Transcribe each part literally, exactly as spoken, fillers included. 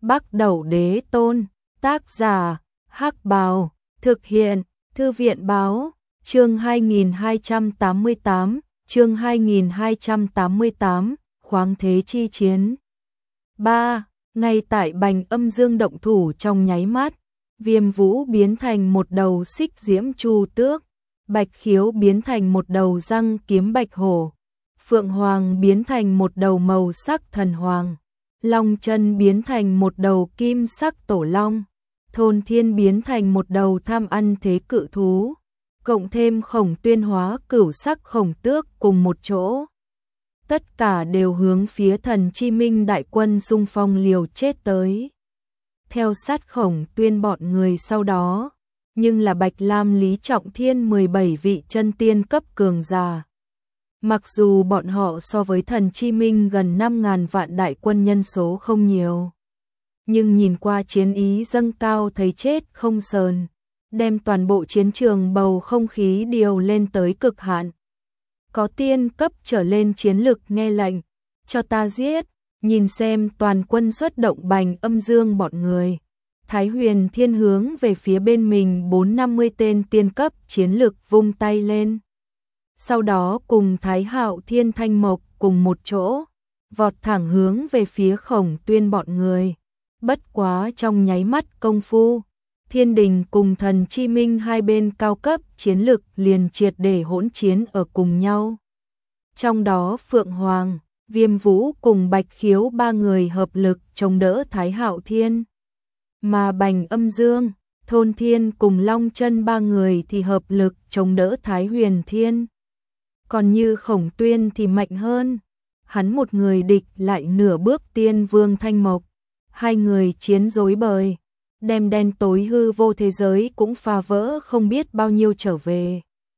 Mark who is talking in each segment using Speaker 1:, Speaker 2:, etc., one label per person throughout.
Speaker 1: Bắc Đẩu Đế Tôn, tác giả, Hắc Bào, thực hiện, Thư viện báo, chương hai nghìn hai trăm tám mươi tám, chương hai nghìn hai trăm tám mươi tám, khoáng thế chi chiến. ba. Ngay tại Bành Âm Dương động thủ trong nháy mắt, Viêm Vũ biến thành một đầu xích diễm chu tước, Bạch Khiếu biến thành một đầu răng kiếm bạch hổ, Phượng Hoàng biến thành một đầu màu sắc thần hoàng, Long Chân biến thành một đầu kim sắc tổ long, Thôn Thiên biến thành một đầu tham ăn thế cự thú, cộng thêm Khổng Tuyên hóa cửu sắc khổng tước cùng một chỗ. Tất cả đều hướng phía Thần Chi Minh đại quân xung phong liều chết tới. Theo sát Khổng Tuyên bọn người sau đó, nhưng là Bạch Lam Lý Trọng Thiên mười bảy vị chân tiên cấp cường giả. Mặc dù bọn họ so với Thần Chi Minh gần năm ngàn vạn đại quân nhân số không nhiều, nhưng nhìn qua chiến ý dâng cao thấy chết không sờn, đem toàn bộ chiến trường bầu không khí điều lên tới cực hạn. Có tiên cấp trở lên chiến lực nghe lệnh, cho ta giết, nhìn xem toàn quân xuất động Bành Âm Dương bọn người. Thái Huyền Thiên hướng về phía bên mình bốn năm mươi tên tiên cấp chiến lực vung tay lên. Sau đó cùng Thái Hạo Thiên Thanh Mộc cùng một chỗ, vọt thẳng hướng về phía Khổng Tuyên bọn người. Bất quá trong nháy mắt công phu, Thiên Đình cùng Thần Chi Minh hai bên cao cấp chiến lực liền triệt để hỗn chiến ở cùng nhau. Trong đó Phượng Hoàng, Viêm Vũ cùng Bạch Khiếu ba người hợp lực chống đỡ Thái Hạo Thiên. Mà Bành Âm Dương, Thôn Thiên cùng Long Chân ba người thì hợp lực chống đỡ Thái Huyền Thiên. Còn như Khổng Tuyên thì mạnh hơn, hắn một người địch lại nửa bước Tiên Vương Thanh Mộc. Hai người chiến rối bời, đem đen tối hư vô thế giới cũng phá vỡ không biết bao nhiêu trở về.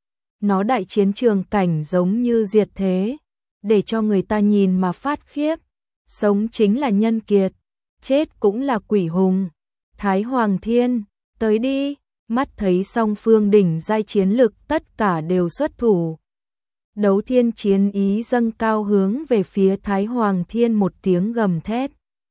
Speaker 1: Nó đại chiến trường cảnh giống như diệt thế, để cho người ta nhìn mà phát khiếp. Sống chính là nhân kiệt, chết cũng là quỷ hùng. Thái Hoàng Thiên, tới đi, mắt thấy song phương đỉnh giai chiến lực tất cả đều xuất thủ. Đấu Thiên chiến ý dâng cao hướng về phía Thái Hoàng Thiên một tiếng gầm thét.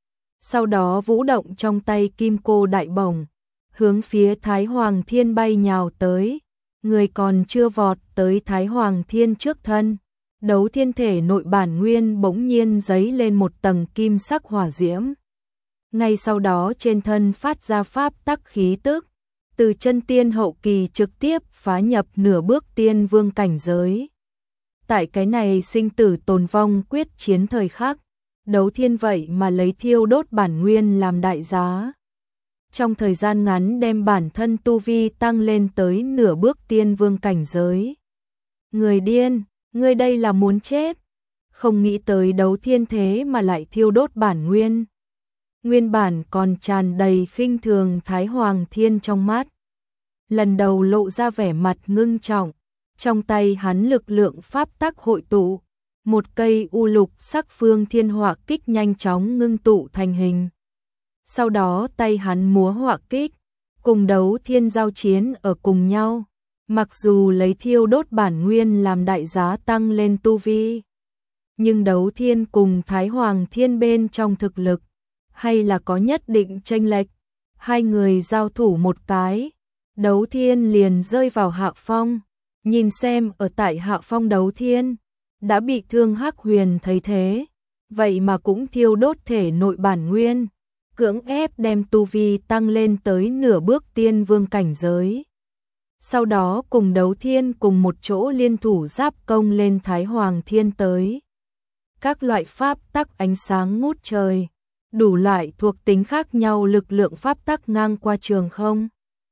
Speaker 1: Sau đó vũ động trong tay kim cô đại bổng, hướng phía Thái Hoàng Thiên bay nhào tới. Người còn chưa vọt tới Thái Hoàng Thiên trước thân, Đấu Thiên thể nội bản nguyên bỗng nhiên giấy lên một tầng kim sắc hỏa diễm. Ngay sau đó trên thân phát ra pháp tắc khí tức, từ chân tiên hậu kỳ trực tiếp phá nhập nửa bước tiên vương cảnh giới. Tại cái này sinh tử tồn vong quyết chiến thời khắc, Đấu Thiên vậy mà lấy thiêu đốt bản nguyên làm đại giá. Trong thời gian ngắn đem bản thân tu vi tăng lên tới nửa bước tiên vương cảnh giới. Người điên, ngươi đây là muốn chết. Không nghĩ tới Đấu Thiên thế mà lại thiêu đốt bản nguyên. Nguyên bản còn tràn đầy khinh thường Thái Hoàng Thiên trong mắt. Lần đầu lộ ra vẻ mặt ngưng trọng, trong tay hắn lực lượng pháp tắc hội tụ. Một cây u lục sắc phương thiên hỏa kích nhanh chóng ngưng tụ thành hình. Sau đó tay hắn múa hỏa kích, cùng Đấu Thiên giao chiến ở cùng nhau. Mặc dù lấy thiêu đốt bản nguyên làm đại giá tăng lên tu vi, nhưng Đấu Thiên cùng Thái Hoàng Thiên bên trong thực lực hay là có nhất định chênh lệch. Hai người giao thủ một cái, Đấu Thiên liền rơi vào hạ phong. Nhìn xem ở tại hạ phong Đấu Thiên đã bị thương Hắc Huyền thấy thế, vậy mà cũng thiêu đốt thể nội bản nguyên, cưỡng ép đem tu vi tăng lên tới nửa bước tiên vương cảnh giới. Sau đó cùng Đấu Thiên cùng một chỗ liên thủ giáp công lên Thái Hoàng Thiên tới. Các loại pháp tắc ánh sáng ngút trời, đủ loại thuộc tính khác nhau lực lượng pháp tắc ngang qua trường không.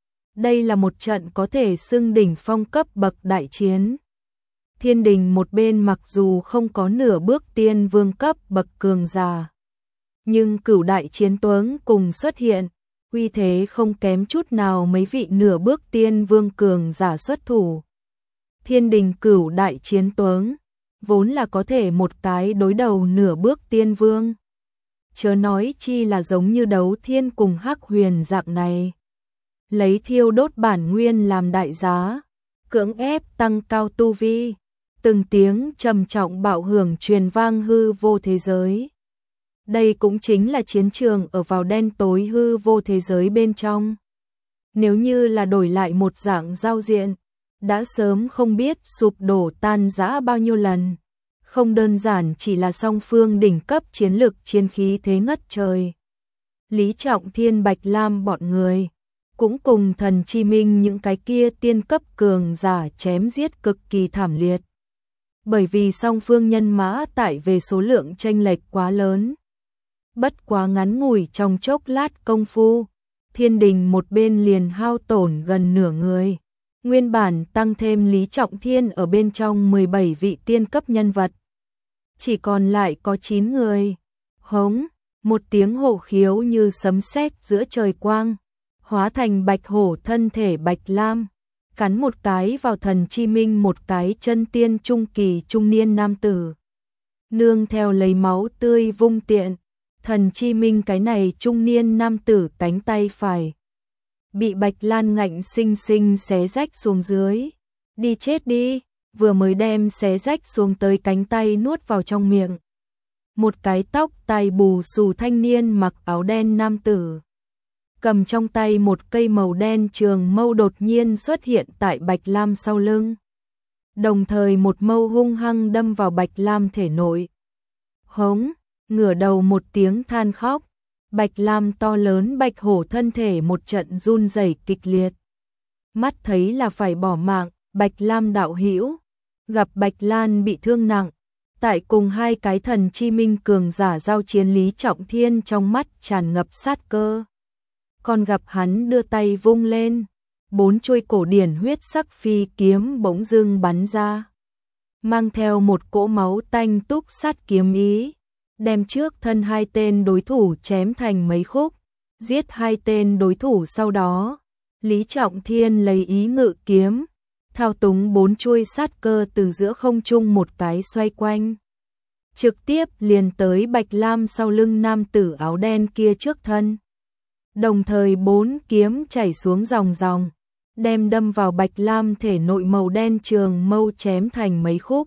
Speaker 1: Đây là một trận có thể xưng đỉnh phong cấp bậc đại chiến. Thiên Đình một bên mặc dù không có nửa bước tiên vương cấp bậc cường giả, nhưng cửu đại chiến tướng cùng xuất hiện, uy thế không kém chút nào mấy vị nửa bước tiên vương cường giả xuất thủ. Thiên Đình cửu đại chiến tướng, vốn là có thể một cái đối đầu nửa bước tiên vương. Chớ nói chi là giống như Đấu Thiên cùng Hắc Huyền dạng này. Lấy thiêu đốt bản nguyên làm đại giá, cưỡng ép tăng cao tu vi. Từng tiếng trầm trọng bạo hưởng truyền vang hư vô thế giới. Đây cũng chính là chiến trường ở vào đen tối hư vô thế giới bên trong. Nếu như là đổi lại một dạng giao diện, đã sớm không biết sụp đổ tan rã bao nhiêu lần. Không đơn giản chỉ là song phương đỉnh cấp chiến lực chiến khí thế ngất trời. Lý Trọng Thiên, Bạch Lam bọn người cũng cùng Thần Chi Minh những cái kia tiên cấp cường giả chém giết cực kỳ thảm liệt. Bởi vì song phương nhân mã tại về số lượng chênh lệch quá lớn. Bất quá ngắn ngủi trong chốc lát công phu, thiên đình một bên liền hao tổn gần nửa người. Nguyên bản tăng thêm Lý Trọng Thiên ở bên trong mười bảy vị tiên cấp nhân vật. Chỉ còn lại có chín người. Hống, một tiếng hổ khiếu như sấm sét giữa trời quang, hóa thành bạch hổ thân thể Bạch Lam, cắn một cái vào Thần Chi Minh, một cái chân tiên trung kỳ trung niên nam tử. Nương theo lấy máu tươi vung tiện, Thần Chi Minh cái này trung niên nam tử cánh tay phải bị Bạch Lan ngạnh sinh sinh xé rách xuống dưới. Đi chết đi, vừa mới đem xé rách xuống tới cánh tay nuốt vào trong miệng. Một cái tóc tai bù xù thanh niên mặc áo đen nam tử, cầm trong tay một cây màu đen trường mâu đột nhiên xuất hiện tại Bạch Lam sau lưng. Đồng thời một mâu hung hăng đâm vào Bạch Lam thể nội. Hống, ngửa đầu một tiếng than khóc. Bạch Lam to lớn bạch hổ thân thể một trận run rẩy kịch liệt. Mắt thấy là phải bỏ mạng, Bạch Lam đạo hữu gặp Bạch Lan bị thương nặng, tại cùng hai cái Thần Chi Minh cường giả giao chiến, Lý Trọng Thiên trong mắt tràn ngập sát cơ. Còn gặp hắn đưa tay vung lên, bốn chuôi cổ điển huyết sắc phi kiếm bỗng dưng bắn ra, mang theo một cỗ máu tanh túc sát kiếm ý, đem trước thân hai tên đối thủ chém thành mấy khúc, giết hai tên đối thủ. Sau đó, Lý Trọng Thiên lấy ý ngự kiếm, thao túng bốn chuôi sát cơ từ giữa không trung một cái xoay quanh, trực tiếp liền tới Bạch Lam sau lưng nam tử áo đen kia trước thân. Đồng thời bốn kiếm chảy xuống dòng dòng, đem đâm vào Bạch Lam thể nội màu đen trường mâu chém thành mấy khúc.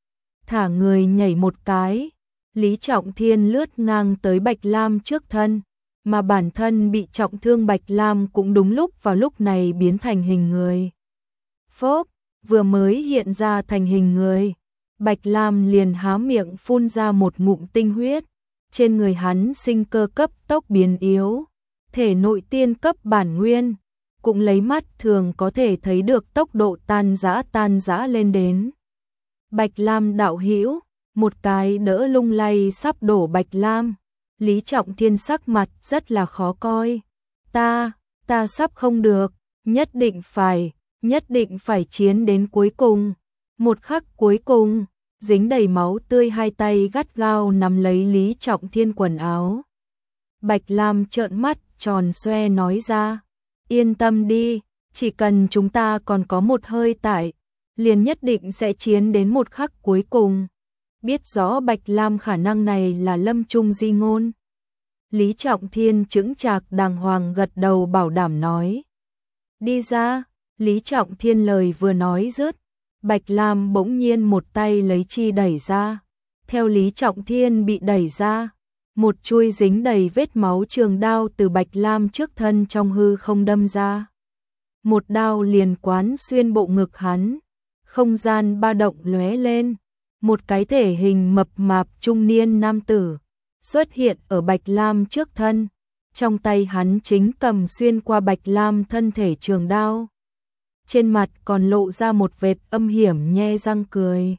Speaker 1: Thả người nhảy một cái, Lý Trọng Thiên lướt ngang tới Bạch Lam trước thân, mà bản thân bị trọng thương Bạch Lam cũng đúng lúc vào lúc này biến thành hình người. Phốp, vừa mới hiện ra thành hình người, Bạch Lam liền há miệng phun ra một ngụm tinh huyết, trên người hắn sinh cơ cấp tốc biến yếu, thể nội tiên cấp bản nguyên, cũng lấy mắt thường có thể thấy được tốc độ tan rã tan rã lên đến. Bạch Lam đạo hữu, một cái đỡ lung lay sắp đổ Bạch Lam, Lý Trọng Thiên sắc mặt rất là khó coi. Ta, ta sắp không được, nhất định phải, nhất định phải chiến đến cuối cùng. Một khắc cuối cùng, dính đầy máu tươi hai tay gắt gao nắm lấy Lý Trọng Thiên quần áo. Bạch Lam trợn mắt tròn xoe nói ra, yên tâm đi, chỉ cần chúng ta còn có một hơi tại, liền nhất định sẽ chiến đến một khắc cuối cùng. Biết rõ Bạch Lam khả năng này là lâm trung di ngôn. Lý Trọng Thiên chững chạc đàng hoàng gật đầu bảo đảm nói. Đi ra, Lý Trọng Thiên lời vừa nói dứt, Bạch Lam bỗng nhiên một tay lấy chi đẩy ra. Theo Lý Trọng Thiên bị đẩy ra, một chuôi dính đầy vết máu trường đao từ Bạch Lam trước thân trong hư không đâm ra. Một đao liền quán xuyên bộ ngực hắn, không gian ba động lóe lên, một cái thể hình mập mạp trung niên nam tử xuất hiện ở Bạch Lam trước thân, trong tay hắn chính cầm xuyên qua Bạch Lam thân thể trường đao. Trên mặt còn lộ ra một vệt âm hiểm nhe răng cười.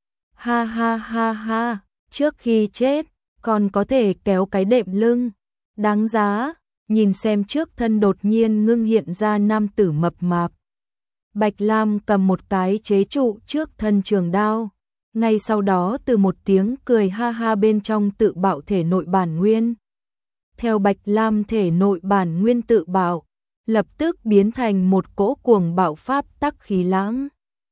Speaker 1: Ha ha ha ha, trước khi chết, còn có thể kéo cái đệm lưng, đáng giá. Nhìn xem trước thân đột nhiên ngưng hiện ra nam tử mập mạp. Bạch Lam cầm một cái chế trụ trước thân trường đao, ngay sau đó từ một tiếng cười ha ha bên trong tự bạo thể nội bản nguyên. Theo Bạch Lam thể nội bản nguyên tự bạo, lập tức biến thành một cỗ cuồng bạo pháp tắc khí lãng,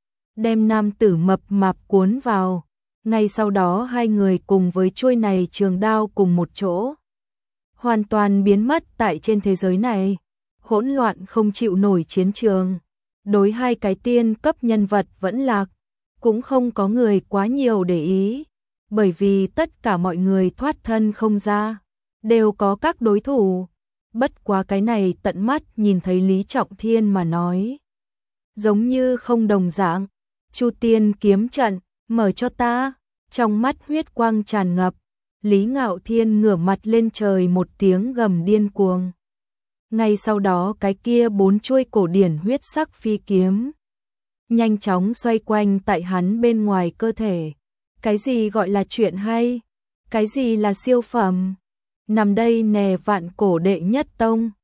Speaker 1: đem nam tử mập mạp cuốn vào. Ngay sau đó hai người cùng với chuôi này trường đao cùng một chỗ, hoàn toàn biến mất tại trên thế giới này. Hỗn loạn không chịu nổi chiến trường, đối hai cái tiên cấp nhân vật vẫn lạc, cũng không có người quá nhiều để ý. bởi vì tất cả mọi người thoát thân không ra, đều có các đối thủ. Bất quá cái này tận mắt nhìn thấy Lý Trọng Thiên mà nói, giống như không đồng dạng. Chu Tiên kiếm trận, mở cho ta. Trong mắt huyết quang tràn ngập, Lý Ngạo Thiên ngửa mặt lên trời một tiếng gầm điên cuồng. Ngay sau đó cái kia bốn chuôi cổ điển huyết sắc phi kiếm nhanh chóng xoay quanh tại hắn bên ngoài cơ thể. Cái gì gọi là chuyện hay? Cái gì là siêu phẩm? Nằm đây nè vạn cổ đệ nhất tông.